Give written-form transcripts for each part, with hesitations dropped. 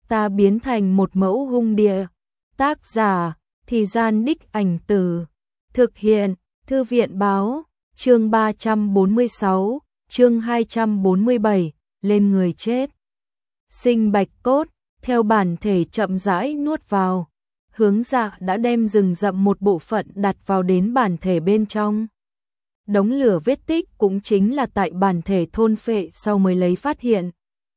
ta biến thành một mẫu hung địa. Tác giả, Thì Gian Đích Ảnh Từ. Thực hiện, Thư viện Báo. Chương 346, chương 247, lên người chết. Sinh bạch cốt, theo bản thể chậm rãi nuốt vào. Hướng Dạ đã đem rừng rậm một bộ phận đặt vào đến bản thể bên trong. Đống lửa vết tích cũng chính là tại bản thể thôn phệ sau mới lấy phát hiện.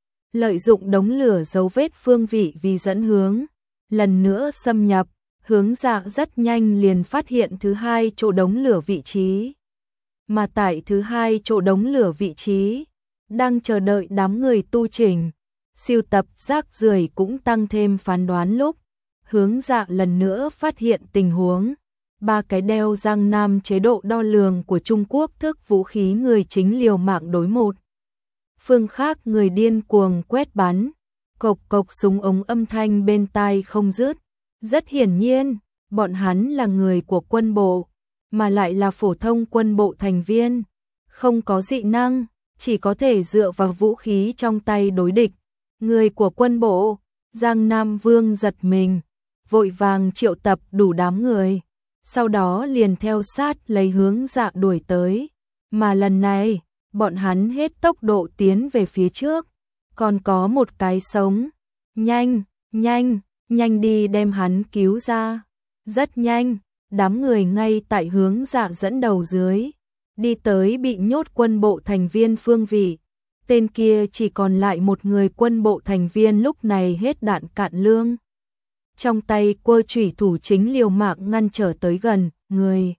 Lợi dụng đống lửa dấu vết phương vị vì dẫn hướng, lần nữa xâm nhập, Hướng Dạ rất nhanh liền phát hiện thứ hai chỗ đống lửa vị trí. Mà tại thứ hai chỗ đống lửa vị trí, đang chờ đợi đám người tu chỉnh, siêu tập rác rưởi cũng tăng thêm phán đoán lúc. Hướng Dạ lần nữa phát hiện tình huống. 3 cái đeo Giang Nam chế độ đo lường của Trung Quốc thức vũ khí người chính liều mạng đối một. Phương khác người điên cuồng quét bắn, cộc cộc súng ống âm thanh bên tai không dứt. Rất hiển nhiên, bọn hắn là người của quân bộ, mà lại là phổ thông quân bộ thành viên, không có dị năng, chỉ có thể dựa vào vũ khí trong tay đối địch. Người của quân bộ, Giang Nam Vương giật mình, vội vàng triệu tập đủ đám người, sau đó liền theo sát lấy Hướng Dạ đuổi tới, mà lần này, bọn hắn hết tốc độ tiến về phía trước, còn có một cái sống, nhanh, nhanh, nhanh đi đem hắn cứu ra. Rất nhanh, đám người ngay tại Hướng Dạ dẫn đầu dưới, đi tới bị nhốt quân bộ thành viên phương vị. Tên kia chỉ còn lại một người quân bộ thành viên lúc này hết đạn cạn lương. Trong tay quơ chủy thủ chính liều mạng ngăn trở tới gần, người.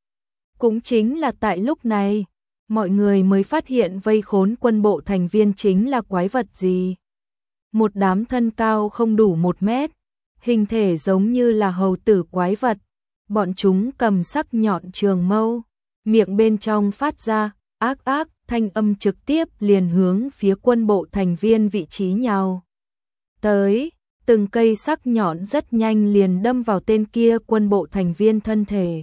Cũng chính là tại lúc này, mọi người mới phát hiện vây khốn quân bộ thành viên chính là quái vật gì. Một đám thân cao không đủ 1 mét, hình thể giống như là hầu tử quái vật. Bọn chúng cầm sắc nhọn trường mâu, miệng bên trong phát ra ác ác thanh âm trực tiếp liền hướng phía quân bộ thành viên vị trí nhào tới. Từng cây sắc nhọn rất nhanh liền đâm vào tên kia quân bộ thành viên thân thể.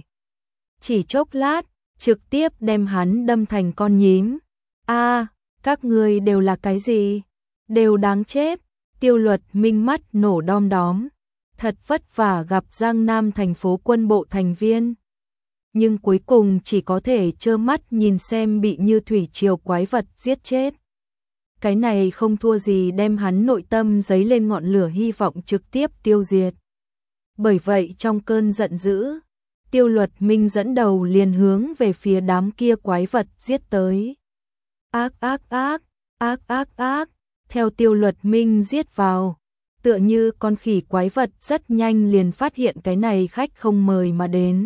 Chỉ chốc lát, trực tiếp đem hắn đâm thành con nhím. A, các ngươi đều là cái gì? Đều đáng chết. Tiêu Luật Minh mắt nổ đom đóm. Thật vất vả gặp Giang Nam thành phố quân bộ thành viên. Nhưng cuối cùng chỉ có thể trơ mắt nhìn xem bị như thủy triều quái vật giết chết. Cái này không thua gì đem hắn nội tâm dấy lên ngọn lửa hy vọng trực tiếp tiêu diệt. Bởi vậy trong cơn giận dữ, Tiêu Luật Minh dẫn đầu liền hướng về phía đám kia quái vật giết tới. Ác ác ác, ác ác ác, theo Tiêu Luật Minh giết vào, tựa như con khỉ quái vật rất nhanh liền phát hiện cái này khách không mời mà đến.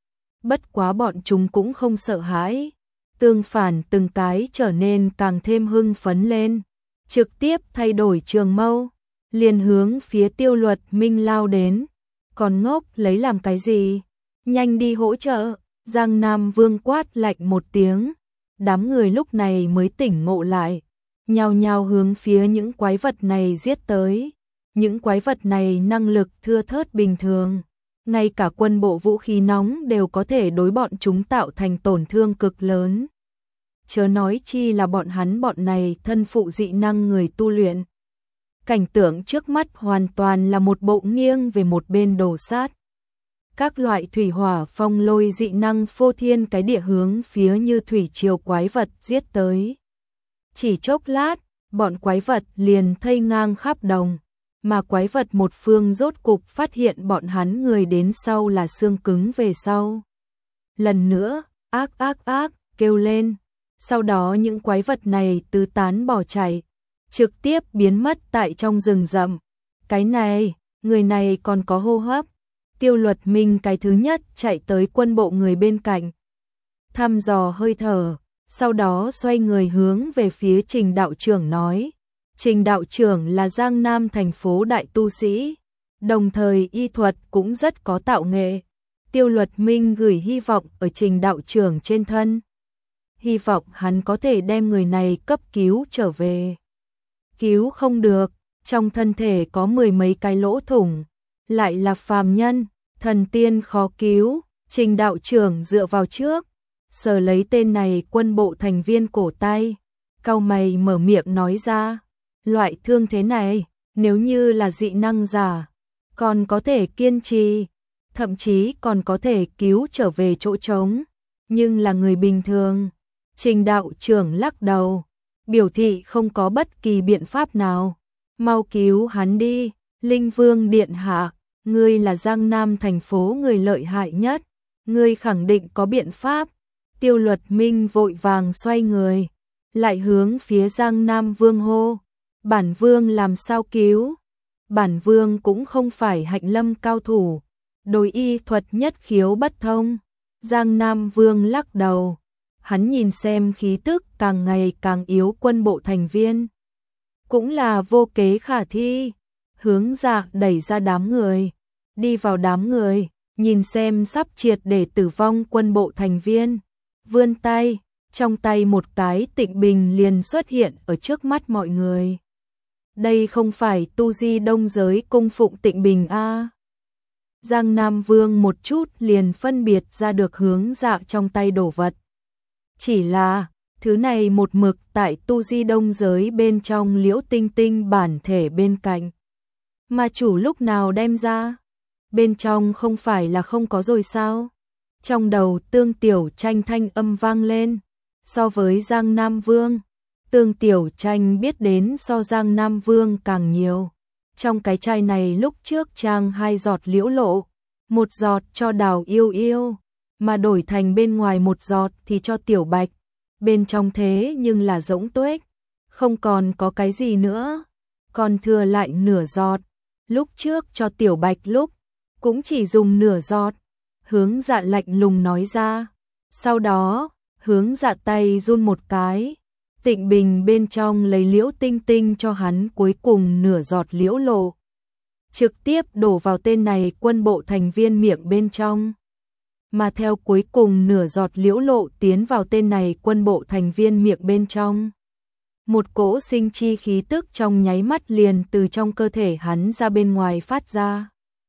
Bất quá bọn chúng cũng không sợ hãi. Tương phản từng cái trở nên càng thêm hưng phấn lên, trực tiếp thay đổi trường mâu, liền hướng phía Tiêu Luật Minh lao đến. Còn ngốc lấy làm cái gì? Nhanh đi hỗ trợ! Giang Nam Vương quát lạnh một tiếng. Đám người lúc này mới tỉnh ngộ lại, nhao nhao hướng phía những quái vật này giết tới. Những quái vật này năng lực thưa thớt bình thường, ngay cả quân bộ vũ khí nóng đều có thể đối bọn chúng tạo thành tổn thương cực lớn. Chớ nói chi là bọn này thân phụ dị năng người tu luyện. Cảnh tượng trước mắt hoàn toàn là một bộ nghiêng về một bên đổ sát. Các loại thủy hỏa phong lôi dị năng phô thiên cái địa hướng phía như thủy triều quái vật giết tới. Chỉ chốc lát, bọn quái vật liền thây ngang khắp đồng, mà quái vật một phương rốt cục phát hiện bọn hắn người đến sau là xương cứng về sau. Lần nữa, ác ác ác, kêu lên. Sau đó những quái vật này tứ tán bỏ chạy, trực tiếp biến mất tại trong rừng rậm. Cái này, người này còn có hô hấp. Tiêu Luật Minh cái thứ nhất chạy tới quân bộ người bên cạnh, thăm dò hơi thở, sau đó xoay người hướng về phía Trình đạo trưởng nói. Trình đạo trưởng là Giang Nam thành phố đại tu sĩ, đồng thời y thuật cũng rất có tạo nghệ. Tiêu Luật Minh gửi hy vọng ở Trình đạo trưởng trên thân. Hy vọng hắn có thể đem người này cấp cứu trở về. Cứu không được, trong thân thể có 10 mấy cái lỗ thủng, lại là phàm nhân, thần tiên khó cứu. Trình đạo trưởng dựa vào trước, sờ lấy tên này quân bộ thành viên cổ tay, cau mày mở miệng nói ra, loại thương thế này, Nếu như là dị năng giả, còn có thể kiên trì, thậm chí còn có thể cứu trở về chỗ trống, nhưng là người bình thường. Trình đạo trưởng lắc đầu, biểu thị không có bất kỳ biện pháp nào. Mau cứu hắn đi, Linh Vương điện hạ, ngươi là Giang Nam thành phố người lợi hại nhất, ngươi khẳng định có biện pháp. Tiêu Luật Minh vội vàng xoay người, lại hướng phía Giang Nam Vương hô, bản vương làm sao cứu? Bản vương cũng không phải hạnh lâm cao thủ, đối y thuật nhất khiếu bất thông. Giang Nam Vương lắc đầu, hắn nhìn xem khí tức càng ngày càng yếu quân bộ thành viên, cũng là vô kế khả thi. Hướng Dạ đẩy ra đám người, đi vào đám người, nhìn xem sắp triệt để tử vong quân bộ thành viên, vươn tay, trong tay một cái tịnh bình liền xuất hiện ở trước mắt mọi người. Đây không phải tu di đông giới cung phụng tịnh bình a? Giang Nam Vương một chút liền phân biệt ra được Hướng Dạ trong tay đổ vật. Chỉ là, thứ này một mực tại tu di đông giới bên trong Liễu Tinh Tinh bản thể bên cạnh. Mà chủ lúc nào đem ra? Bên trong không phải là không có rồi sao? Trong đầu Tương Tiểu Tranh thanh âm vang lên. So với Giang Nam Vương, Tương Tiểu Tranh biết đến so Giang Nam Vương càng nhiều. Trong cái chai này lúc trước trang 2 giọt liễu lộ, 1 giọt cho Đào Yêu Yêu, mà đổi thành bên ngoài 1 giọt thì cho Tiểu Bạch. Bên trong thế nhưng là rỗng tuếch, không còn có cái gì nữa, còn thừa lại nửa giọt. Lúc trước cho Tiểu Bạch lúc, cũng chỉ dùng nửa giọt. Hướng Dạ lạnh lùng nói ra. Sau đó, Hướng Dạ tay run một cái, tịnh bình bên trong lấy Liễu Tinh Tinh cho hắn cuối cùng nửa giọt liễu lộ, trực tiếp đổ vào tên này quân bộ thành viên miệng bên trong. Mà theo cuối cùng nửa giọt liễu lộ tiến vào tên này quân bộ thành viên miệng bên trong, một cỗ sinh chi khí tức trong nháy mắt liền từ trong cơ thể hắn ra bên ngoài phát ra.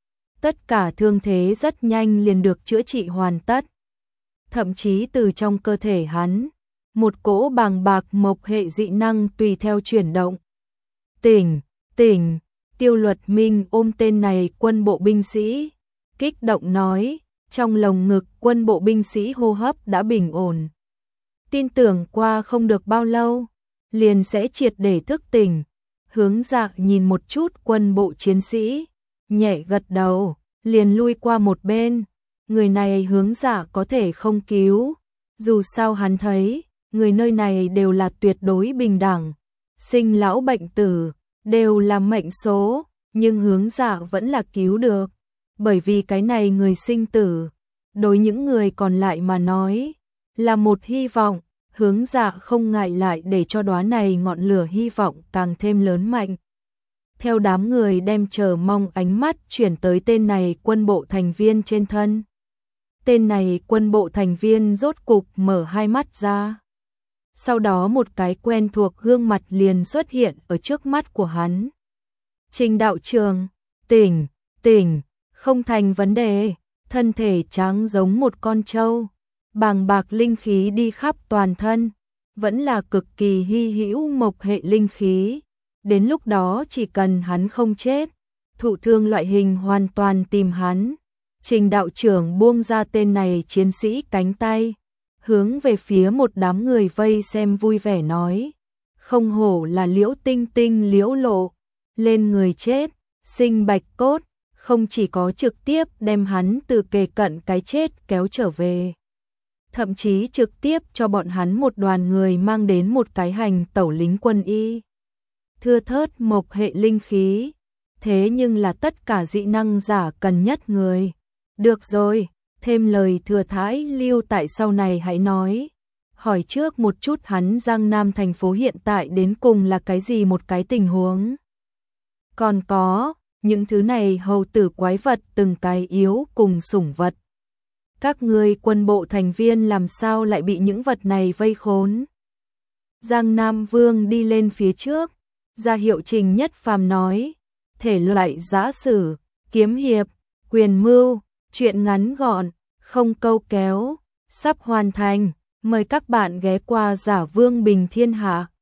Tất cả thương thế rất nhanh liền được chữa trị hoàn tất. Thậm chí từ trong cơ thể hắn, một cỗ bàng bạc mộc hệ dị năng tùy theo chuyển động. Tỉnh, tỉnh, Tiêu Luật Minh ôm tên này quân bộ binh sĩ, kích động nói, trong lồng ngực quân bộ binh sĩ hô hấp đã bình ổn. Tin tưởng qua không được bao lâu, liền sẽ triệt để thức tỉnh. Hướng Dạ nhìn một chút quân bộ chiến sĩ, nhẹ gật đầu, liền lui qua một bên. Người này Hướng Dạ có thể không cứu, dù sao hắn thấy, người nơi này đều là tuyệt đối bình đẳng, sinh lão bệnh tử, đều là mệnh số, nhưng Hướng Dạ vẫn là cứu được, bởi vì cái này người sinh tử, đối những người còn lại mà nói, là một hy vọng. Hướng Dạ không ngại lại để cho đóa này ngọn lửa hy vọng càng thêm lớn mạnh. Theo đám người đem chờ mong ánh mắt chuyển tới tên này quân bộ thành viên trên thân. Tên này quân bộ thành viên rốt cục mở hai mắt ra. Sau đó một cái quen thuộc gương mặt liền xuất hiện ở trước mắt của hắn. Trình đạo trường, tỉnh, tỉnh, không thành vấn đề, thân thể trắng giống một con trâu. Bàng bạc linh khí đi khắp toàn thân, vẫn là cực kỳ hy hữu mộc hệ linh khí. Đến lúc đó chỉ cần hắn không chết, thụ thương loại hình hoàn toàn tìm hắn. Trình đạo trưởng buông ra tên này chiến sĩ cánh tay, hướng về phía một đám người vây xem vui vẻ nói, không hổ là Liễu Tinh Tinh liễu lộ, lên người chết, sinh bạch cốt, không chỉ có trực tiếp đem hắn từ kề cận cái chết kéo trở về, thậm chí trực tiếp cho bọn hắn một đoàn người mang đến một cái hành tẩu lính quân y. Thưa thớt mộc hệ linh khí, thế nhưng là tất cả dị năng giả cần nhất người. Được rồi, thêm lời thừa thãi lưu tại sau này hãy nói. Hỏi trước một chút hắn Giang Nam thành phố hiện tại đến cùng là cái gì một cái tình huống. Còn có, những thứ này hầu tử quái vật từng cái yếu cùng sủng vật. Các ngươi quân bộ thành viên làm sao lại bị những vật này vây khốn? Giang Nam Vương đi lên phía trước, ra hiệu Trình Nhất Phàm nói, thể loại giã sử, kiếm hiệp, quyền mưu, chuyện ngắn gọn, không câu kéo, sắp hoàn thành, mời các bạn ghé qua Giả Vương Bình Thiên Hạ.